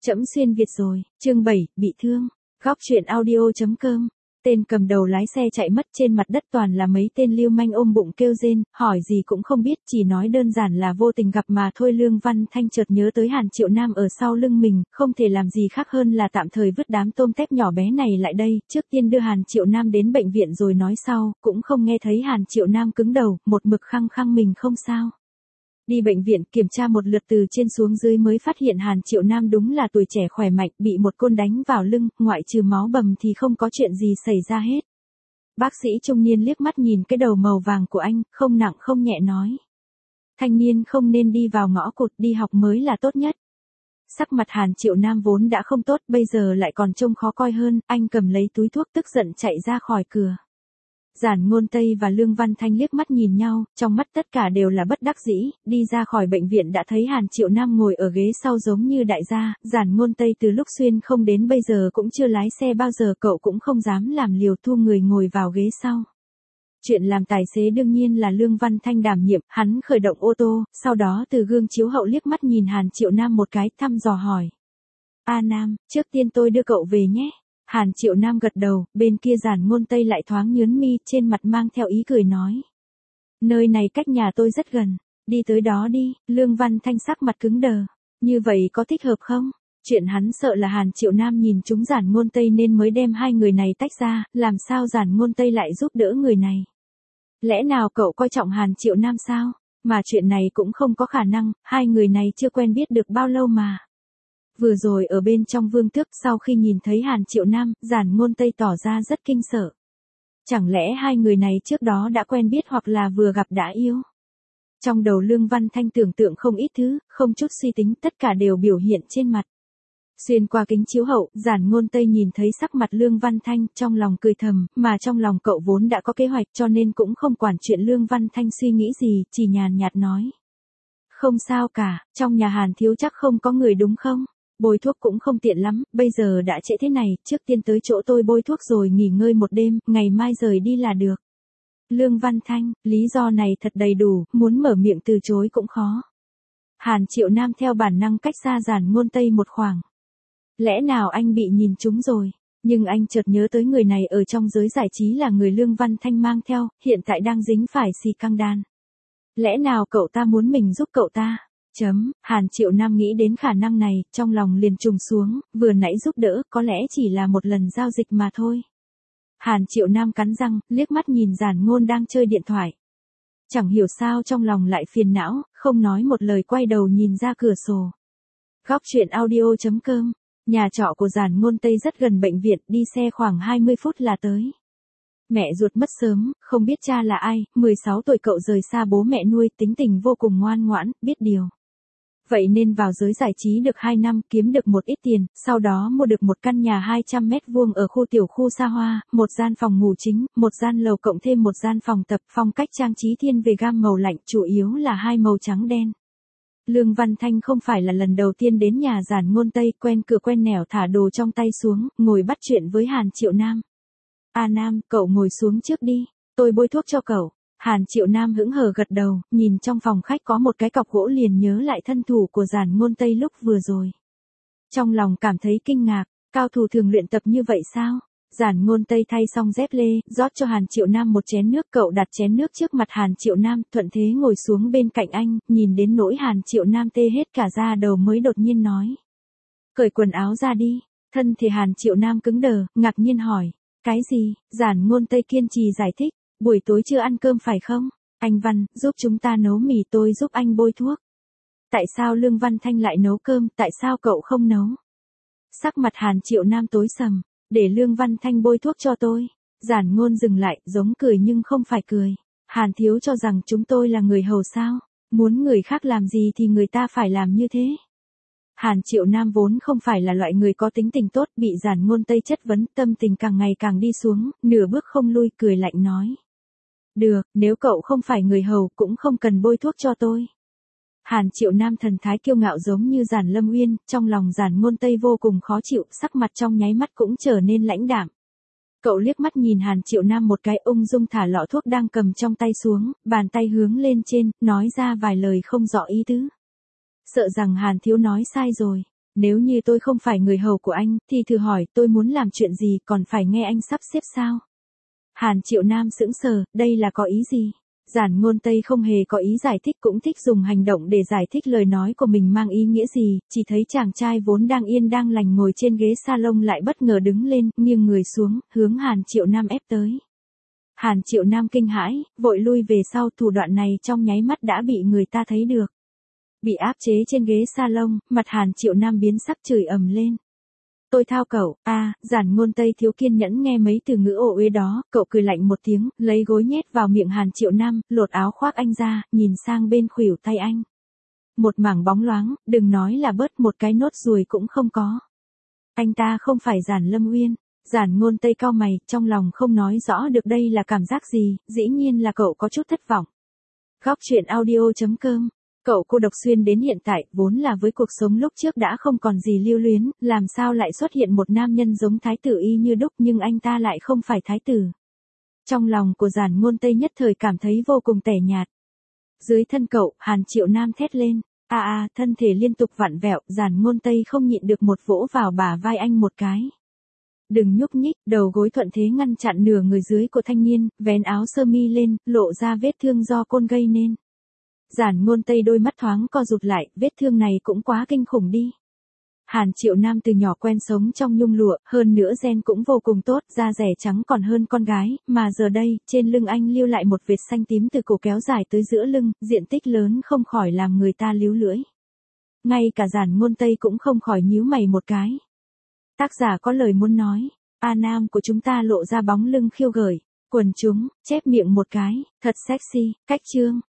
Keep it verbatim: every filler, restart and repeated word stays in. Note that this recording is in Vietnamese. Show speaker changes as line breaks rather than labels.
Trẫm xuyên Việt rồi, chương bảy, bị thương. Góc truyện audio chấm com. Tên cầm đầu lái xe chạy mất, trên mặt đất toàn là mấy tên lưu manh ôm bụng kêu rên, hỏi gì cũng không biết, chỉ nói đơn giản là vô tình gặp mà thôi. Lương Văn Thanh chợt nhớ tới Hàn Triệu Nam ở sau lưng mình, không thể làm gì khác hơn là tạm thời vứt đám tôm tép nhỏ bé này lại đây, trước tiên đưa Hàn Triệu Nam đến bệnh viện rồi nói sau, cũng không nghe thấy Hàn Triệu Nam cứng đầu, một mực khăng khăng mình không sao. Đi bệnh viện kiểm tra một lượt từ trên xuống dưới mới phát hiện Hàn Triệu Nam đúng là tuổi trẻ khỏe mạnh, bị một côn đánh vào lưng, ngoại trừ máu bầm thì không có chuyện gì xảy ra hết. Bác sĩ trung niên liếc mắt nhìn cái đầu màu vàng của anh, không nặng không nhẹ nói. Thanh niên không nên đi vào ngõ cụt, đi học mới là tốt nhất. Sắc mặt Hàn Triệu Nam vốn đã không tốt, bây giờ lại còn trông khó coi hơn, anh cầm lấy túi thuốc tức giận chạy ra khỏi cửa. Giản Ngôn Tây và Lương Văn Thanh liếc mắt nhìn nhau, trong mắt tất cả đều là bất đắc dĩ, đi ra khỏi bệnh viện đã thấy Hàn Triệu Nam ngồi ở ghế sau giống như đại gia. Giản Ngôn Tây từ lúc xuyên không đến bây giờ cũng chưa lái xe bao giờ, cậu cũng không dám làm liều thu người ngồi vào ghế sau. Chuyện làm tài xế đương nhiên là Lương Văn Thanh đảm nhiệm, hắn khởi động ô tô, sau đó từ gương chiếu hậu liếc mắt nhìn Hàn Triệu Nam một cái, thăm dò hỏi. A Nam, trước tiên tôi đưa cậu về nhé. Hàn Triệu Nam gật đầu, bên kia Giản Ngôn Tây lại thoáng nhướng mi, trên mặt mang theo ý cười nói. Nơi này cách nhà tôi rất gần, đi tới đó đi. Lương Văn Thanh sắc mặt cứng đờ. Như vậy có thích hợp không? Chuyện hắn sợ là Hàn Triệu Nam nhìn trúng Giản Ngôn Tây nên mới đem hai người này tách ra, làm sao Giản Ngôn Tây lại giúp đỡ người này? Lẽ nào cậu coi trọng Hàn Triệu Nam sao? Mà chuyện này cũng không có khả năng, hai người này chưa quen biết được bao lâu mà. Vừa rồi ở bên trong Vương Tước, sau khi nhìn thấy Hàn Triệu Nam, Giản Ngôn Tây tỏ ra rất kinh sợ. Chẳng lẽ hai người này trước đó đã quen biết hoặc là vừa gặp đã yêu? Trong đầu Lương Văn Thanh tưởng tượng không ít thứ, không chút suy tính, tất cả đều biểu hiện trên mặt. Xuyên qua kính chiếu hậu, Giản Ngôn Tây nhìn thấy sắc mặt Lương Văn Thanh, trong lòng cười thầm, mà trong lòng cậu vốn đã có kế hoạch cho nên cũng không quản chuyện Lương Văn Thanh suy nghĩ gì, chỉ nhàn nhạt nói. Không sao cả, trong nhà Hàn thiếu chắc không có người đúng không? Bôi thuốc cũng không tiện lắm, bây giờ đã trễ thế này, trước tiên tới chỗ tôi bôi thuốc rồi nghỉ ngơi một đêm, ngày mai rời đi là được. Lương Văn Thanh, lý do này thật đầy đủ, muốn mở miệng từ chối cũng khó. Hàn Triệu Nam theo bản năng cách xa Giản Ngôn Tây một khoảng. Lẽ nào anh bị nhìn trúng rồi, nhưng anh chợt nhớ tới người này ở trong giới giải trí là người Lương Văn Thanh mang theo, hiện tại đang dính phải xì căng đan. Lẽ nào cậu ta muốn mình giúp cậu ta? Chấm, Hàn Triệu Nam nghĩ đến khả năng này, trong lòng liền trùng xuống, vừa nãy giúp đỡ, có lẽ chỉ là một lần giao dịch mà thôi. Hàn Triệu Nam cắn răng, liếc mắt nhìn Giản Ngôn đang chơi điện thoại. Chẳng hiểu sao trong lòng lại phiền não, không nói một lời quay đầu nhìn ra cửa sổ. Góc truyện audio chấm com, nhà trọ của Giản Ngôn Tây rất gần bệnh viện, đi xe khoảng hai mươi phút là tới. Mẹ ruột mất sớm, không biết cha là ai, mười sáu tuổi cậu rời xa bố mẹ nuôi, tính tình vô cùng ngoan ngoãn, biết điều. Vậy nên vào giới giải trí được hai năm, kiếm được một ít tiền, sau đó mua được một căn nhà hai trăm mét vuông ở khu tiểu khu xa hoa, một gian phòng ngủ chính, một gian lầu cộng thêm một gian phòng tập, phong cách trang trí thiên về gam màu lạnh, chủ yếu là hai màu trắng đen. Lương Văn Thanh không phải là lần đầu tiên đến nhà Giản Ngôn Tây, quen cửa quen nẻo thả đồ trong tay xuống, ngồi bắt chuyện với Hàn Triệu Nam. A Nam, cậu ngồi xuống trước đi, tôi bôi thuốc cho cậu. Hàn Triệu Nam hững hờ gật đầu, nhìn trong phòng khách có một cái cọc gỗ liền nhớ lại thân thủ của Giản Ngôn Tây lúc vừa rồi. Trong lòng cảm thấy kinh ngạc, cao thủ thường luyện tập như vậy sao? Giản Ngôn Tây thay xong dép lê, rót cho Hàn Triệu Nam một chén nước, cậu đặt chén nước trước mặt Hàn Triệu Nam, thuận thế ngồi xuống bên cạnh anh, nhìn đến nỗi Hàn Triệu Nam tê hết cả da đầu mới đột nhiên nói. Cởi quần áo ra đi. Thân thể Hàn Triệu Nam cứng đờ, ngạc nhiên hỏi. Cái gì? Giản Ngôn Tây kiên trì giải thích. Buổi tối chưa ăn cơm phải không? Anh Văn, giúp chúng ta nấu mì, tôi giúp anh bôi thuốc. Tại sao Lương Văn Thanh lại nấu cơm, tại sao cậu không nấu? Sắc mặt Hàn Triệu Nam tối sầm, để Lương Văn Thanh bôi thuốc cho tôi. Giản Ngôn dừng lại, giống cười nhưng không phải cười. Hàn thiếu cho rằng chúng tôi là người hầu sao? Muốn người khác làm gì thì người ta phải làm như thế. Hàn Triệu Nam vốn không phải là loại người có tính tình tốt, bị Giản Ngôn Tây chất vấn, tâm tình càng ngày càng đi xuống, nửa bước không lui, cười lạnh nói. Được, nếu cậu không phải người hầu, cũng không cần bôi thuốc cho tôi. Hàn Triệu Nam thần thái kiêu ngạo giống như Giản Lâm Uyên, trong lòng Giản Ngôn Tây vô cùng khó chịu, sắc mặt trong nháy mắt cũng trở nên lãnh đạm. Cậu liếc mắt nhìn Hàn Triệu Nam một cái, ung dung thả lọ thuốc đang cầm trong tay xuống, bàn tay hướng lên trên, nói ra vài lời không rõ ý tứ. Sợ rằng Hàn thiếu nói sai rồi. Nếu như tôi không phải người hầu của anh, thì thử hỏi tôi muốn làm chuyện gì còn phải nghe anh sắp xếp sao? Hàn Triệu Nam sững sờ, đây là có ý gì? Giản Ngôn Tây không hề có ý giải thích, cũng thích dùng hành động để giải thích lời nói của mình mang ý nghĩa gì, chỉ thấy chàng trai vốn đang yên đang lành ngồi trên ghế salon lại bất ngờ đứng lên, nghiêng người xuống, hướng Hàn Triệu Nam ép tới. Hàn Triệu Nam kinh hãi, vội lui về sau, thủ đoạn này trong nháy mắt đã bị người ta thấy được. Bị áp chế trên ghế salon, mặt Hàn Triệu Nam biến sắc chửi ầm lên. Tôi thao cậu, a à, Giản Ngôn Tây thiếu kiên nhẫn nghe mấy từ ngữ ồ uế đó, cậu cười lạnh một tiếng, lấy gối nhét vào miệng Hàn Triệu Nam, lột áo khoác anh ra, nhìn sang bên khuỷu tay anh. Một mảng bóng loáng, đừng nói là bớt một cái nốt ruồi cũng không có. Anh ta không phải Giản Lâm Uyên. Giản Ngôn Tây cau mày, trong lòng không nói rõ được đây là cảm giác gì, dĩ nhiên là cậu có chút thất vọng. Góc truyện audio chấm com. Cậu cô độc xuyên đến hiện tại, vốn là với cuộc sống lúc trước đã không còn gì lưu luyến, làm sao lại xuất hiện một nam nhân giống thái tử y như đúc, nhưng anh ta lại không phải thái tử. Trong lòng của Giản Ngôn Tây nhất thời cảm thấy vô cùng tẻ nhạt. Dưới thân cậu, Hàn Triệu Nam thét lên, a a, thân thể liên tục vặn vẹo, Giản Ngôn Tây không nhịn được một vỗ vào bả vai anh một cái. Đừng nhúc nhích, đầu gối thuận thế ngăn chặn nửa người dưới của thanh niên, vén áo sơ mi lên, lộ ra vết thương do côn gây nên. Giản Ngôn Tây đôi mắt thoáng co rụt lại, vết thương này cũng quá kinh khủng đi. Hàn Triệu Nam từ nhỏ quen sống trong nhung lụa, hơn nữa gen cũng vô cùng tốt, da rẻ trắng còn hơn con gái, mà giờ đây, trên lưng anh lưu lại một vệt xanh tím từ cổ kéo dài tới giữa lưng, diện tích lớn không khỏi làm người ta líu lưỡi. Ngay cả Giản Ngôn Tây cũng không khỏi nhíu mày một cái. Tác giả có lời muốn nói, A Nam của chúng ta lộ ra bóng lưng khiêu gợi, quần chúng, chép miệng một cái, thật sexy, cách chương.